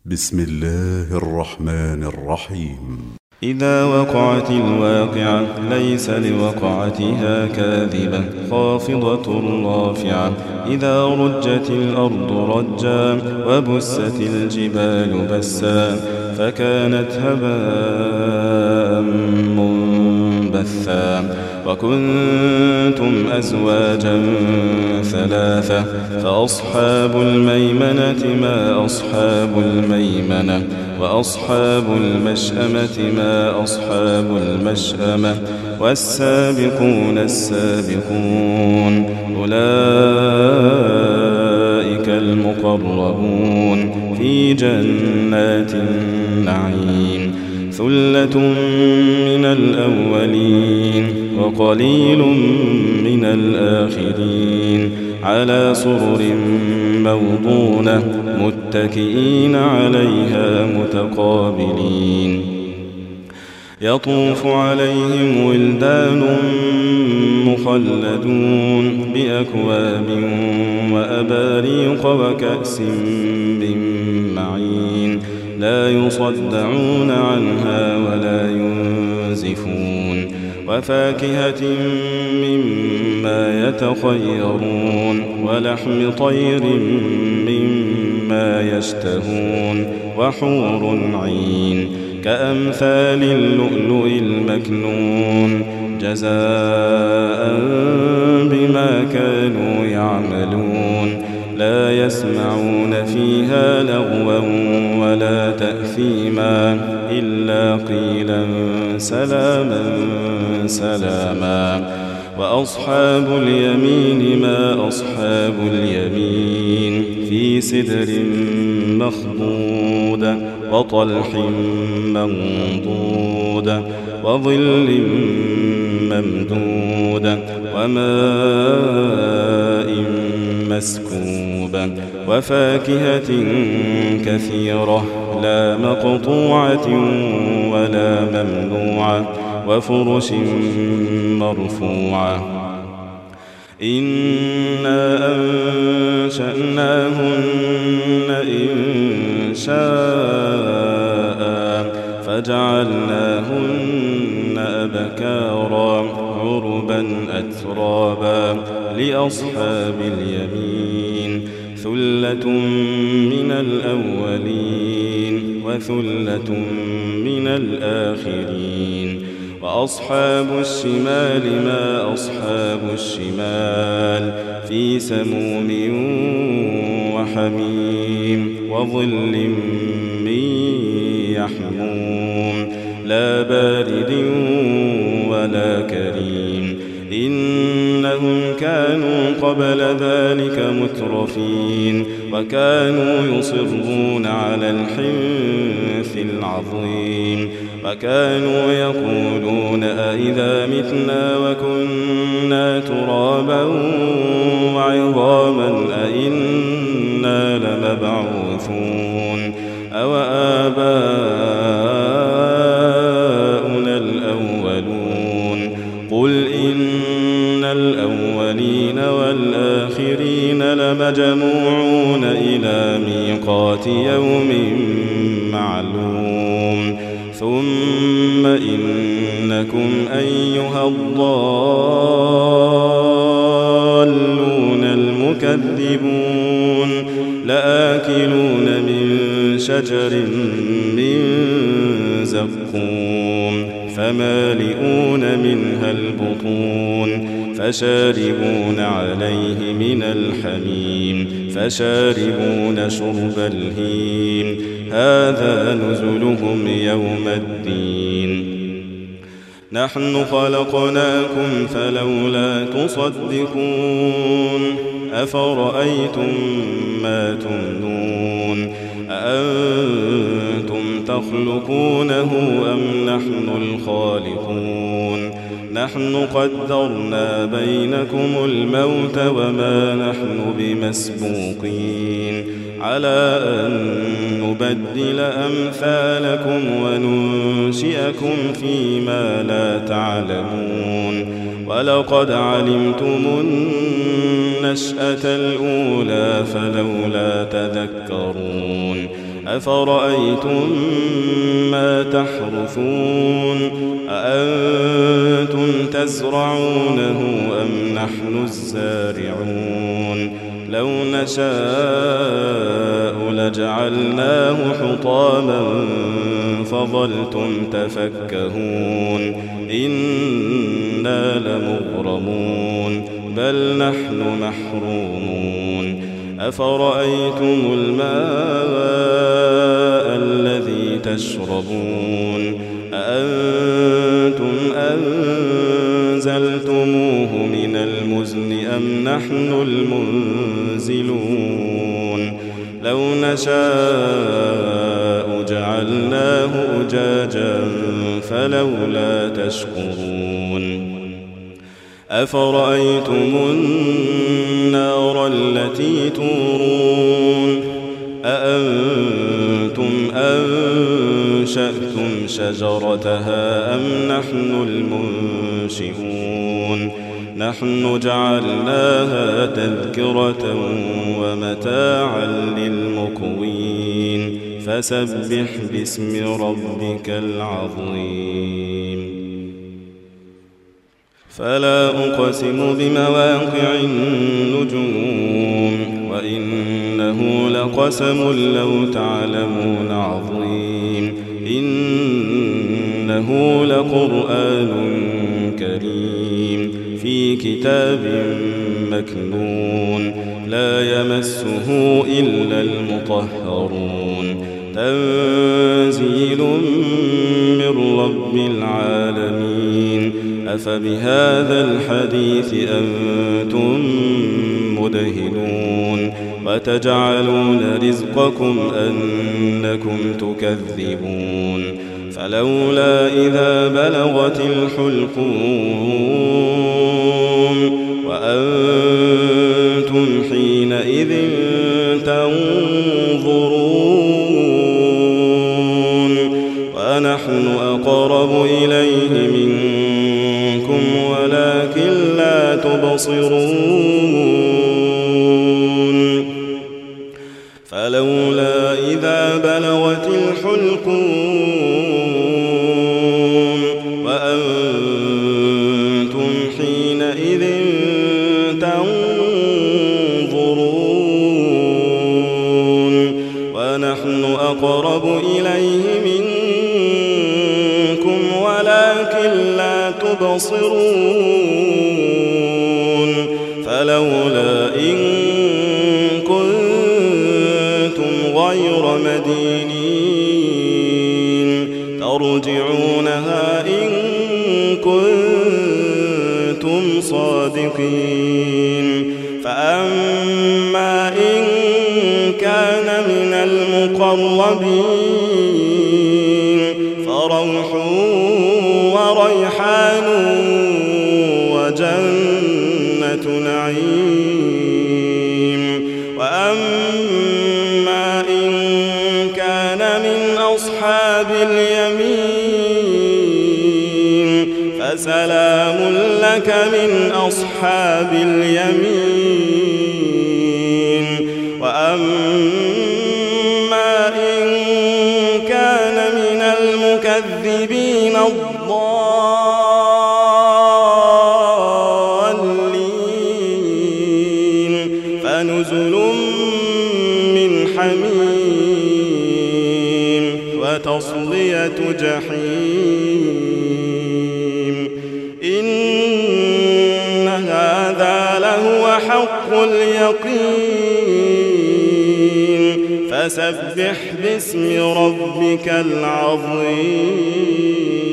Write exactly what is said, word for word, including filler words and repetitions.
بسم الله الرحمن الرحيم. إذا وقعت الواقعة ليس لوقعتها كاذبة خافضة رافعة. إذا رجت الأرض رجا وبست الجبال بسا فكانت هباء منبثا. وكنتم أزواجا ثلاثة فأصحاب الميمنة ما أصحاب الميمنة وأصحاب المشأمة ما أصحاب المشأمة والسابقون السابقون أولئك المقربون في جنات النعيم. ثلة من الأولين وقليل من الآخرين على سرر موضونة متكئين عليها متقابلين. يطوف عليهم ولدان مخلدون بأكواب وأباريق وكأس من معين لا يصدعون عنها ولا ينزفون. وفاكهة مما يتخيرون ولحم طير مما يشتهون وحور عين كأمثال اللؤلؤ المكنون جزاء بما كانوا يعملون. لا يسمعون فيها لغوا ولا تأثيما إلا قيلا سلاما سلاما. وأصحاب اليمين ما أصحاب اليمين في سدر مخضود وطلح منضود وظل ممدود وماء مسكوب وفاكهة كثيرة لا مقطوعة ولا ممنوعة وفرش مرفوعة. إنا أنشأناهن إنشاء فجعلناهن أبكارا عربا أترابا لأصحاب اليمين. ثلة من الأولين وثلة من الآخرين. وأصحاب الشمال ما أصحاب الشمال في سموم وحميم وظل من يحموم لا بارد ولا كريم. إنهم كانوا قبل ذلك مترفين وكانوا يصرون على الحنث العظيم وكانوا يقولون أئذا متنا وكنا ترابا وعظاما أئنا لمبعوثون أو آباؤنا الأولون. قل إن الأولين والآخرين لمجموعون إلى ميقات يوم معلوم. ثم إنكم أيها الضالون المكذبون لآكلون من شجر من زقوم فمالئون منها البطون فشاربون عليه من الحميم فشاربون شرب الهيم. هذا نزلهم يوم الدين. نحن خلقناكم فلولا تصدقون. أفرأيتم ما تمنون أأنتم تخلقونه أم نحن الخالقون. نحن قدرنا بينكم الموت وما نحن بمسبوقين على أن نبدل أمثالكم وننشئكم فيما لا تعلمون. ولقد علمتم النشأة الأولى فلولا تذكرون أفرأيتم ما تحرثون أأنتم تزرعونه أم نحن الزارعون لو نشاء لجعلناه حطاما فظلتم تفكهون إنا لمغرمون بل نحن محرومون أفرأيتم الماء الذي تشربون أأنتم أنزلتموه من المزن أم نحن المنزلون لو نشاء جعلناه أجاجا فلولا تشكرون أفرأيتم النار التي تورون أأنتم أنشأتم شجرتها أم نحن المنشئون نحن جعلناها تذكرة ومتاعا للمقوين فسبح باسم ربك العظيم فلا أقسم بمواقع النجوم وإنه لقسم لو تعلمون عظيم إنه لقرآن كريم في كتاب مكنون لا يمسه إلا المطهرون تنزيل من رب العالمين أفبهذا الحديث أنتم مدهنون وتجعلون رزقكم أنكم تكذبون فلولا إذا بلغت الحلقوم وأنتم حينئذ تنظرون ونحن أقرب إليه منكم ولكن لا تبصرون فلولا إذا بلغت الحلقوم وأنتم حينئذ تنظرون ونحن أقرب إليه منكم ولكن لا تبصرون فلولا إن كنتم غير مدينين ترجعونها إن كنتم صادقين فأما إن كان من المقربين فروح وريحان وجنة نعيم وأما إن كان من أصحاب اليمين فسلام لك من أصحاب اليمين وأما إن كان من المكذبين الضالين فنزل من حميم وتصلية جحيم إن هذا لهو حق اليقين فسبح باسم ربك العظيم